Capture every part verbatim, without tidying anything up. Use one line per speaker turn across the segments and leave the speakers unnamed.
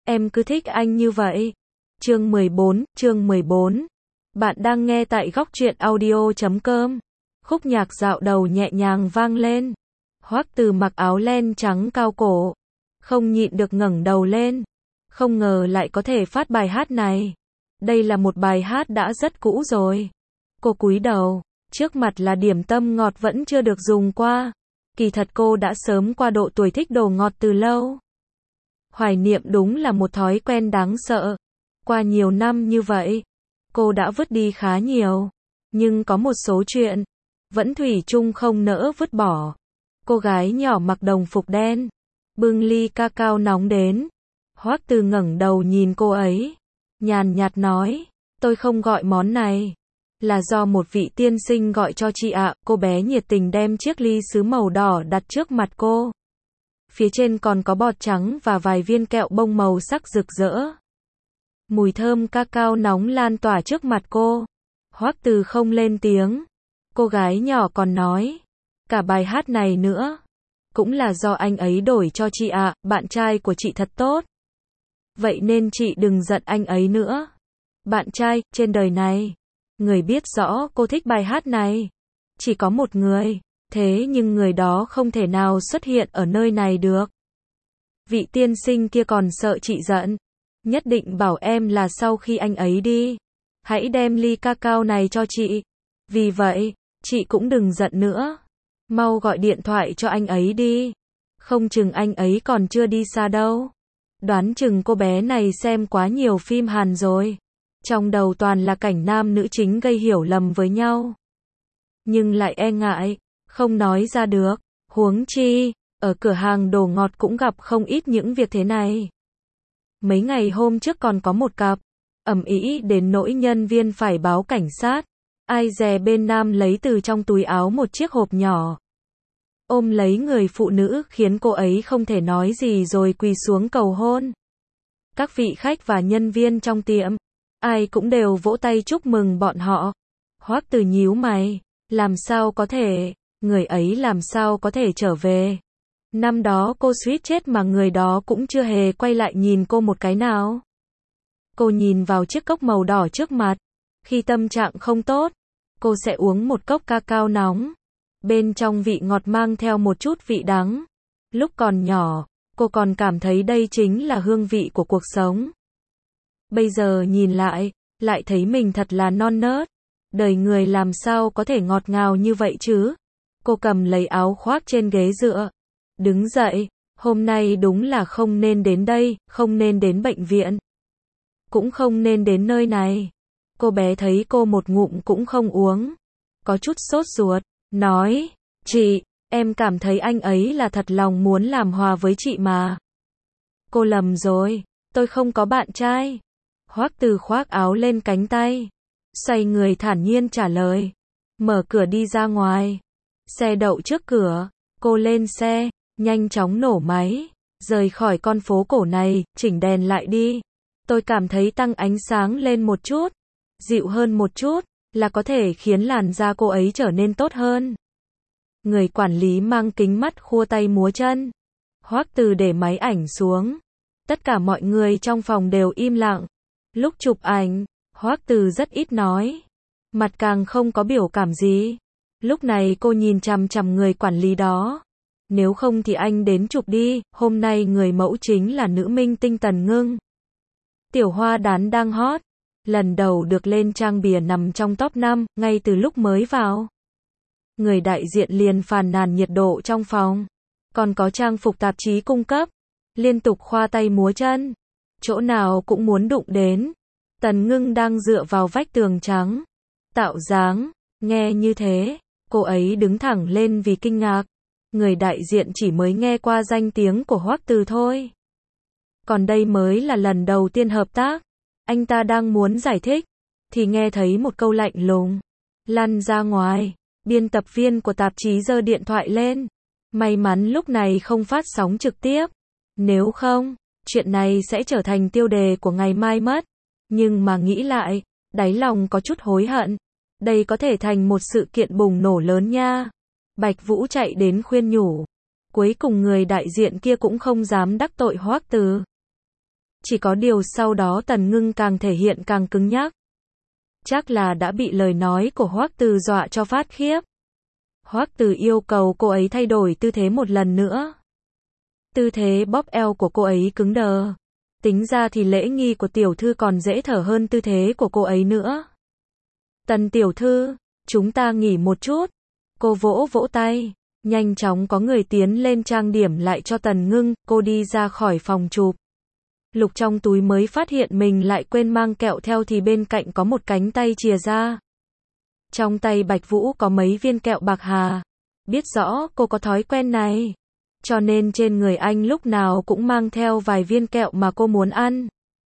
em cứ thích anh như vậy. Chương mười bốn, chương mười bốn. Bạn đang nghe tại góc truyện audio chấm com. Khúc nhạc dạo đầu nhẹ nhàng vang lên. Hoắc Từ mặc áo len trắng cao cổ, không nhịn được ngẩng đầu lên. Không ngờ lại có thể phát bài hát này. Đây là một bài hát đã rất cũ rồi. Cô cúi đầu, trước mặt là điểm tâm ngọt vẫn chưa được dùng qua. Kỳ thật cô đã sớm qua độ tuổi thích đồ ngọt từ lâu. Hoài niệm đúng là một thói quen đáng sợ. Qua nhiều năm như vậy, cô đã vứt đi khá nhiều. Nhưng có một số chuyện, vẫn thủy chung không nỡ vứt bỏ. Cô gái nhỏ mặc đồng phục đen, bưng ly cacao nóng đến. Hoắc Từ ngẩng đầu nhìn cô ấy, nhàn nhạt nói, tôi không gọi món này. Là do một vị tiên sinh gọi cho chị ạ. Cô bé nhiệt tình đem chiếc ly sứ màu đỏ đặt trước mặt cô. Phía trên còn có bọt trắng và vài viên kẹo bông màu sắc rực rỡ. Mùi thơm cacao nóng lan tỏa trước mặt cô. Hoắc Từ không lên tiếng. Cô gái nhỏ còn nói, cả bài hát này nữa, cũng là do anh ấy đổi cho chị ạ. Bạn trai của chị thật tốt. Vậy nên chị đừng giận anh ấy nữa. Bạn trai, trên đời này, người biết rõ cô thích bài hát này chỉ có một người, thế nhưng người đó không thể nào xuất hiện ở nơi này được. Vị tiên sinh kia còn sợ chị giận, nhất định bảo em là sau khi anh ấy đi, hãy đem ly cacao này cho chị. Vì vậy, chị cũng đừng giận nữa. Mau gọi điện thoại cho anh ấy đi. Không chừng anh ấy còn chưa đi xa đâu. Đoán chừng cô bé này xem quá nhiều phim Hàn rồi. Trong đầu toàn là cảnh nam nữ chính gây hiểu lầm với nhau. Nhưng lại e ngại, không nói ra được. Huống chi, ở cửa hàng đồ ngọt cũng gặp không ít những việc thế này. Mấy ngày hôm trước còn có một cặp, ầm ĩ đến nỗi nhân viên phải báo cảnh sát. Ai dè bên nam lấy từ trong túi áo một chiếc hộp nhỏ, ôm lấy người phụ nữ khiến cô ấy không thể nói gì rồi quỳ xuống cầu hôn. Các vị khách và nhân viên trong tiệm, ai cũng đều vỗ tay chúc mừng bọn họ. Hoắc Từ nhíu mày, làm sao có thể, người ấy làm sao có thể trở về. Năm đó cô suýt chết mà người đó cũng chưa hề quay lại nhìn cô một cái nào. Cô nhìn vào chiếc cốc màu đỏ trước mặt. Khi tâm trạng không tốt, cô sẽ uống một cốc cacao nóng. Bên trong vị ngọt mang theo một chút vị đắng. Lúc còn nhỏ, cô còn cảm thấy đây chính là hương vị của cuộc sống. Bây giờ nhìn lại, lại thấy mình thật là non nớt. Đời người làm sao có thể ngọt ngào như vậy chứ? Cô cầm lấy áo khoác trên ghế dựa, đứng dậy. Hôm nay đúng là không nên đến đây, không nên đến bệnh viện, cũng không nên đến nơi này. Cô bé thấy cô một ngụm cũng không uống, có chút sốt ruột, nói, chị, em cảm thấy anh ấy là thật lòng muốn làm hòa với chị mà. Cô lầm rồi, tôi không có bạn trai. Hoắc Từ khoác áo lên cánh tay, xoay người thản nhiên trả lời, mở cửa đi ra ngoài. Xe đậu trước cửa, cô lên xe, nhanh chóng nổ máy, rời khỏi con phố cổ này. Chỉnh đèn lại đi. Tôi cảm thấy tăng ánh sáng lên một chút, dịu hơn một chút, là có thể khiến làn da cô ấy trở nên tốt hơn. Người quản lý mang kính mắt khua tay múa chân. Hoắc Từ để máy ảnh xuống. Tất cả mọi người trong phòng đều im lặng. Lúc chụp ảnh, Hoắc Từ rất ít nói, mặt càng không có biểu cảm gì. Lúc này cô nhìn chằm chằm người quản lý đó. Nếu không thì anh đến chụp đi, hôm nay người mẫu chính là nữ minh tinh Tần Ngưng. Tiểu hoa đán đang hot, lần đầu được lên trang bìa nằm trong top năm, ngay từ lúc mới vào. Người đại diện liền phàn nàn nhiệt độ trong phòng, còn có trang phục tạp chí cung cấp, liên tục khoa tay múa chân, chỗ nào cũng muốn đụng đến. Tần Ngưng đang dựa vào vách tường trắng, tạo dáng, nghe như thế, cô ấy đứng thẳng lên vì kinh ngạc. Người đại diện chỉ mới nghe qua danh tiếng của Hoắc Từ thôi, còn đây mới là lần đầu tiên hợp tác. Anh ta đang muốn giải thích, thì nghe thấy một câu lạnh lùng, lăn ra ngoài. Biên tập viên của tạp chí giơ điện thoại lên. May mắn lúc này không phát sóng trực tiếp, nếu không, chuyện này sẽ trở thành tiêu đề của ngày mai mất. Nhưng mà nghĩ lại, đáy lòng có chút hối hận. Đây có thể thành một sự kiện bùng nổ lớn nha. Bạch Vũ chạy đến khuyên nhủ. Cuối cùng người đại diện kia cũng không dám đắc tội Hoắc Từ. Chỉ có điều sau đó Tần Ngưng càng thể hiện càng cứng nhắc. Chắc là đã bị lời nói của Hoắc Từ dọa cho phát khiếp. Hoắc Từ yêu cầu cô ấy thay đổi tư thế một lần nữa. Tư thế bóp eo của cô ấy cứng đờ. Tính ra thì lễ nghi của tiểu thư còn dễ thở hơn tư thế của cô ấy nữa. Tần tiểu thư, chúng ta nghỉ một chút. Cô vỗ vỗ tay. Nhanh chóng có người tiến lên trang điểm lại cho Tần Ngưng, cô đi ra khỏi phòng chụp. Lục trong túi mới phát hiện mình lại quên mang kẹo theo thì bên cạnh có một cánh tay chìa ra. Trong tay Bạch Vũ có mấy viên kẹo bạc hà. Biết rõ cô có thói quen này. Cho nên trên người anh lúc nào cũng mang theo vài viên kẹo mà cô muốn ăn.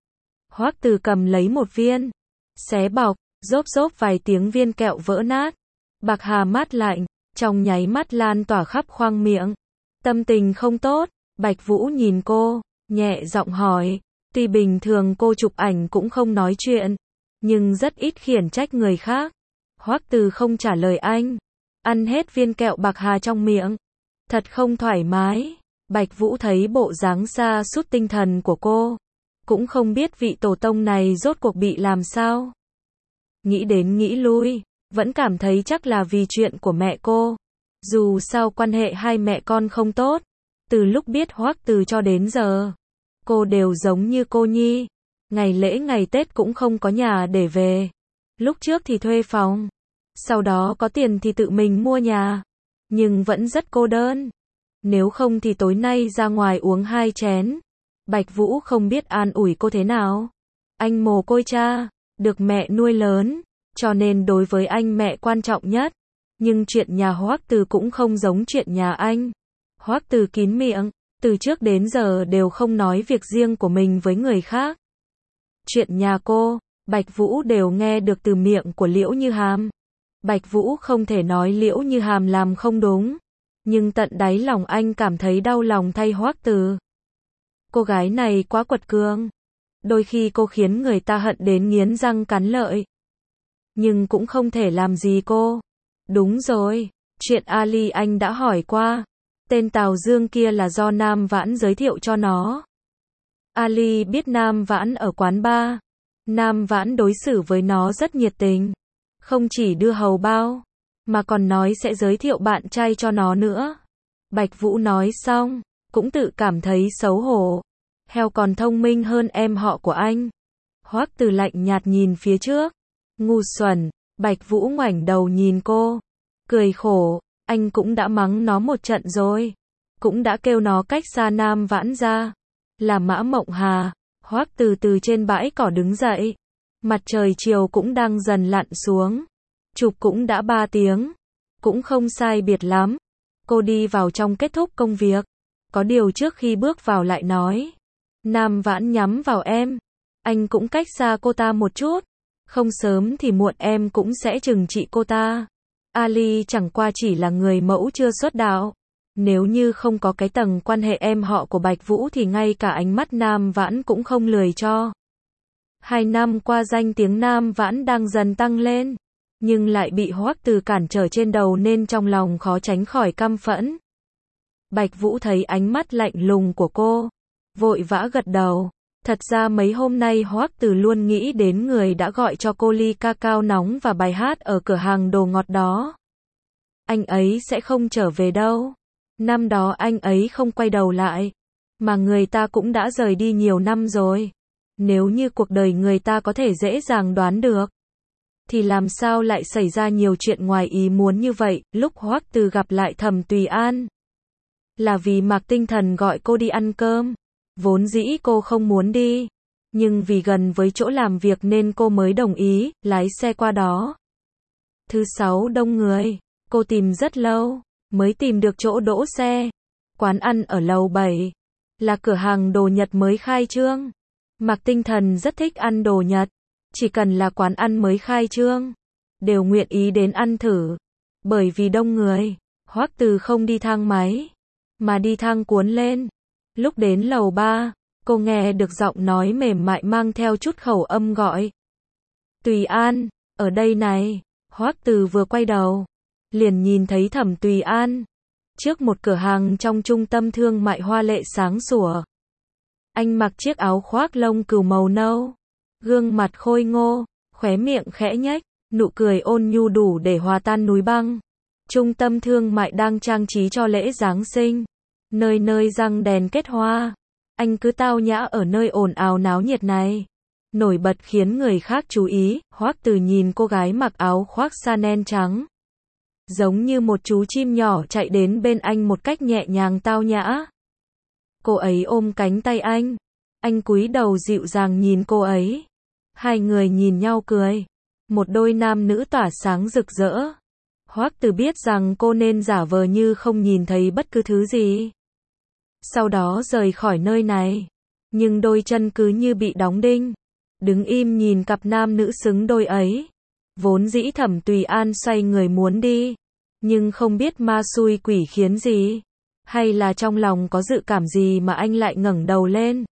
Hoắc Từ cầm lấy một viên. Xé bọc, rốp rốp vài tiếng viên kẹo vỡ nát. Bạc hà mát lạnh, trong nháy mắt lan tỏa khắp khoang miệng. Tâm tình không tốt, Bạch Vũ nhìn cô, nhẹ giọng hỏi. Tuy bình thường cô chụp ảnh cũng không nói chuyện, nhưng rất ít khiển trách người khác. Hoắc Từ không trả lời anh. Ăn hết viên kẹo bạc hà trong miệng. Thật không thoải mái. Bạch Vũ thấy bộ dáng sa sút tinh thần của cô. Cũng không biết vị tổ tông này rốt cuộc bị làm sao. Nghĩ đến nghĩ lui, vẫn cảm thấy chắc là vì chuyện của mẹ cô. Dù sao quan hệ hai mẹ con không tốt. Từ lúc biết Hoắc Từ cho đến giờ, cô đều giống như cô nhi. Ngày lễ ngày Tết cũng không có nhà để về. Lúc trước thì thuê phòng. Sau đó có tiền thì tự mình mua nhà. Nhưng vẫn rất cô đơn. Nếu không thì tối nay ra ngoài uống hai chén. Bạch Vũ không biết an ủi cô thế nào. Anh mồ côi cha, được mẹ nuôi lớn, cho nên đối với anh mẹ quan trọng nhất. Nhưng chuyện nhà Hoắc Từ cũng không giống chuyện nhà anh. Hoắc Từ kín miệng, từ trước đến giờ đều không nói việc riêng của mình với người khác. Chuyện nhà cô, Bạch Vũ đều nghe được từ miệng của Liễu Như Hàm. Bạch Vũ không thể nói Liễu Như Hàm làm không đúng, nhưng tận đáy lòng anh cảm thấy đau lòng thay Hoắc Từ. Cô gái này quá quật cường, đôi khi cô khiến người ta hận đến nghiến răng cắn lợi. Nhưng cũng không thể làm gì cô. Đúng rồi, chuyện Ali anh đã hỏi qua, tên Tào Dương kia là do Nam Vãn giới thiệu cho nó. Ali biết Nam Vãn ở quán bar, Nam Vãn đối xử với nó rất nhiệt tình. Không chỉ đưa hầu bao, mà còn nói sẽ giới thiệu bạn trai cho nó nữa. Bạch Vũ nói xong, cũng tự cảm thấy xấu hổ. Heo còn thông minh hơn em họ của anh. Hoắc Từ lạnh nhạt nhìn phía trước. Ngu xuẩn, Bạch Vũ ngoảnh đầu nhìn cô. Cười khổ, anh cũng đã mắng nó một trận rồi. Cũng đã kêu nó cách xa Nam Vãn ra. Là Mã Mộng Hà. Hoắc Từ từ trên bãi cỏ đứng dậy. Mặt trời chiều cũng đang dần lặn xuống. Chụp cũng đã ba tiếng. Cũng không sai biệt lắm. Cô đi vào trong kết thúc công việc. Có điều trước khi bước vào lại nói. Nam Vãn nhắm vào em. Anh cũng cách xa cô ta một chút. Không sớm thì muộn em cũng sẽ trừng trị cô ta. Ali chẳng qua chỉ là người mẫu chưa xuất đạo. Nếu như không có cái tầng quan hệ em họ của Bạch Vũ thì ngay cả ánh mắt Nam Vãn cũng không lười cho. Hai năm qua danh tiếng Nam Vãn đang dần tăng lên, nhưng lại bị Hoắc Từ cản trở trên đầu nên trong lòng khó tránh khỏi căm phẫn. Bạch Vũ thấy ánh mắt lạnh lùng của cô, vội vã gật đầu. Thật ra mấy hôm nay Hoắc Từ luôn nghĩ đến người đã gọi cho cô ly cacao nóng và bài hát ở cửa hàng đồ ngọt đó. Anh ấy sẽ không trở về đâu. Năm đó anh ấy không quay đầu lại, mà người ta cũng đã rời đi nhiều năm rồi. Nếu như cuộc đời người ta có thể dễ dàng đoán được, thì làm sao lại xảy ra nhiều chuyện ngoài ý muốn như vậy. Lúc Hoắc Từ gặp lại Thẩm Tùy An, là vì Mạc Tinh Thần gọi cô đi ăn cơm. Vốn dĩ cô không muốn đi, nhưng vì gần với chỗ làm việc nên cô mới đồng ý, lái xe qua đó. Thứ sáu đông người, cô tìm rất lâu, mới tìm được chỗ đỗ xe. Quán ăn ở lầu bảy, là cửa hàng đồ Nhật mới khai trương. Mạc Tinh Thần rất thích ăn đồ Nhật, chỉ cần là quán ăn mới khai trương, đều nguyện ý đến ăn thử. Bởi vì đông người, Hoắc Từ không đi thang máy, mà đi thang cuốn lên. Lúc đến lầu ba, cô nghe được giọng nói mềm mại mang theo chút khẩu âm gọi. Tùy An, ở đây này. Hoắc Từ vừa quay đầu, liền nhìn thấy Thẩm Tùy An, trước một cửa hàng trong trung tâm thương mại hoa lệ sáng sủa. Anh mặc chiếc áo khoác lông cừu màu nâu, gương mặt khôi ngô, khóe miệng khẽ nhếch, nụ cười ôn nhu đủ để hòa tan núi băng. Trung tâm thương mại đang trang trí cho lễ Giáng sinh, nơi nơi răng đèn kết hoa. Anh cứ tao nhã ở nơi ồn ào náo nhiệt này, nổi bật khiến người khác chú ý. Hoắc Từ nhìn cô gái mặc áo khoác Chanel trắng, giống như một chú chim nhỏ chạy đến bên anh một cách nhẹ nhàng tao nhã. Cô ấy ôm cánh tay anh, anh cúi đầu dịu dàng nhìn cô ấy. Hai người nhìn nhau cười, một đôi nam nữ tỏa sáng rực rỡ. Hoắc Từ biết rằng cô nên giả vờ như không nhìn thấy bất cứ thứ gì, sau đó rời khỏi nơi này. Nhưng đôi chân cứ như bị đóng đinh, đứng im nhìn cặp nam nữ xứng đôi ấy. Vốn dĩ Thẩm Tùy An xoay người muốn đi, nhưng không biết ma xui quỷ khiến gì, hay là trong lòng có dự cảm gì mà anh lại ngẩng đầu lên,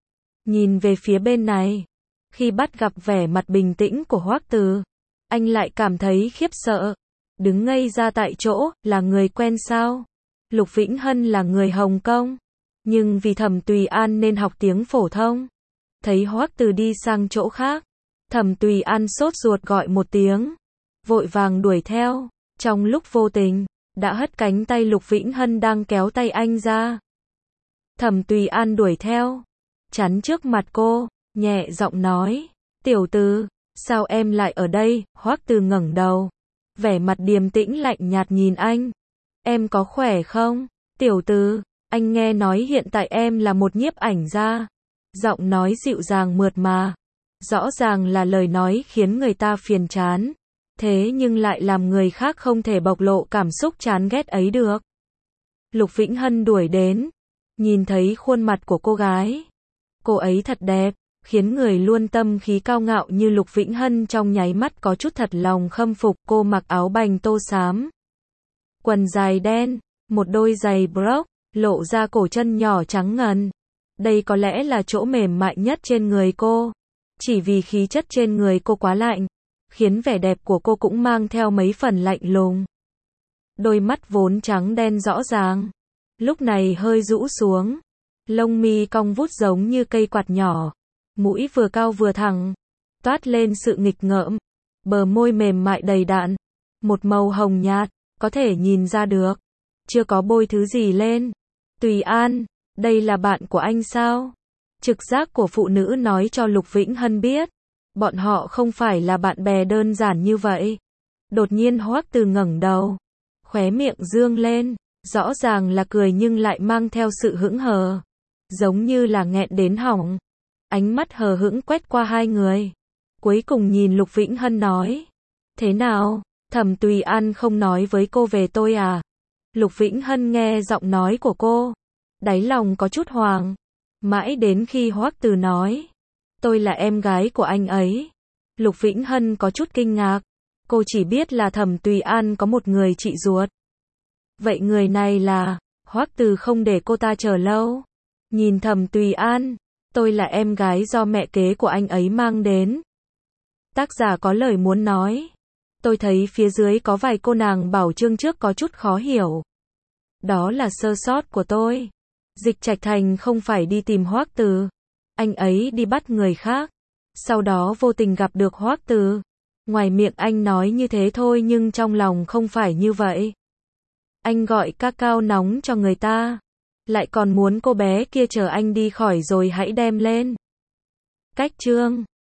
nhìn về phía bên này. Khi bắt gặp vẻ mặt bình tĩnh của Hoắc Từ, anh lại cảm thấy khiếp sợ, đứng ngây ra tại chỗ. Là người quen sao? Lục Vĩnh Hân là người Hồng Kông, nhưng vì Thẩm Tùy An nên học tiếng phổ thông. Thấy Hoắc Từ đi sang chỗ khác, Thẩm Tùy An sốt ruột gọi một tiếng, vội vàng đuổi theo. Trong lúc vô tình, đã hất cánh tay Lục Vĩnh Hân đang kéo tay anh ra. Thẩm Tùy An đuổi theo, chắn trước mặt cô, nhẹ giọng nói, tiểu Từ, sao em lại ở đây? Hoắc Từ ngẩng đầu, vẻ mặt điềm tĩnh lạnh nhạt nhìn anh. Em có khỏe không, tiểu Từ? Anh nghe nói hiện tại em là một nhiếp ảnh gia. Giọng nói dịu dàng mượt mà, rõ ràng là lời nói khiến người ta phiền chán, thế nhưng lại làm người khác không thể bộc lộ cảm xúc chán ghét ấy được. Lục Vĩnh Hân đuổi đến, nhìn thấy khuôn mặt của cô gái. Cô ấy thật đẹp, khiến người luôn tâm khí cao ngạo như Lục Vĩnh Hân trong nháy mắt có chút thật lòng khâm phục. Cô mặc áo bành tô xám, quần dài đen, một đôi giày broc, lộ ra cổ chân nhỏ trắng ngần. Đây có lẽ là chỗ mềm mại nhất trên người cô. Chỉ vì khí chất trên người cô quá lạnh, khiến vẻ đẹp của cô cũng mang theo mấy phần lạnh lùng. Đôi mắt vốn trắng đen rõ ràng, lúc này hơi rũ xuống, lông mi cong vút giống như cây quạt nhỏ, mũi vừa cao vừa thẳng, toát lên sự nghịch ngợm, bờ môi mềm mại đầy đặn, một màu hồng nhạt, có thể nhìn ra được, chưa có bôi thứ gì lên. Tùy An, đây là bạn của anh sao? Trực giác của phụ nữ nói cho Lục Vĩnh Hân biết, bọn họ không phải là bạn bè đơn giản như vậy. Đột nhiên Hoắc Từ ngẩng đầu, khóe miệng dương lên, rõ ràng là cười nhưng lại mang theo sự hững hờ, giống như là nghẹn đến họng. Ánh mắt hờ hững quét qua hai người, cuối cùng nhìn Lục Vĩnh Hân nói, thế nào, Thẩm Tùy An không nói với cô về tôi à? Lục Vĩnh Hân nghe giọng nói của cô, đáy lòng có chút hoảng, mãi đến khi Hoắc Từ nói, tôi là em gái của anh ấy. Lục Vĩnh Hân có chút kinh ngạc, cô chỉ biết là Thẩm Tùy An có một người chị ruột. Vậy người này là? Hoắc Từ không để cô ta chờ lâu, nhìn Thẩm Tùy An, tôi là em gái do mẹ kế của anh ấy mang đến. Tác giả có lời muốn nói, tôi thấy phía dưới có vài cô nàng bảo chương trước có chút khó hiểu. Đó là sơ sót của tôi. Dịch Trạch Thành không phải đi tìm Hoắc Từ, anh ấy đi bắt người khác, sau đó vô tình gặp được Hoắc Từ. Ngoài miệng anh nói như thế thôi nhưng trong lòng không phải như vậy. Anh gọi cacao nóng cho người ta, lại còn muốn cô bé kia chờ anh đi khỏi rồi hãy đem lên. Cách chương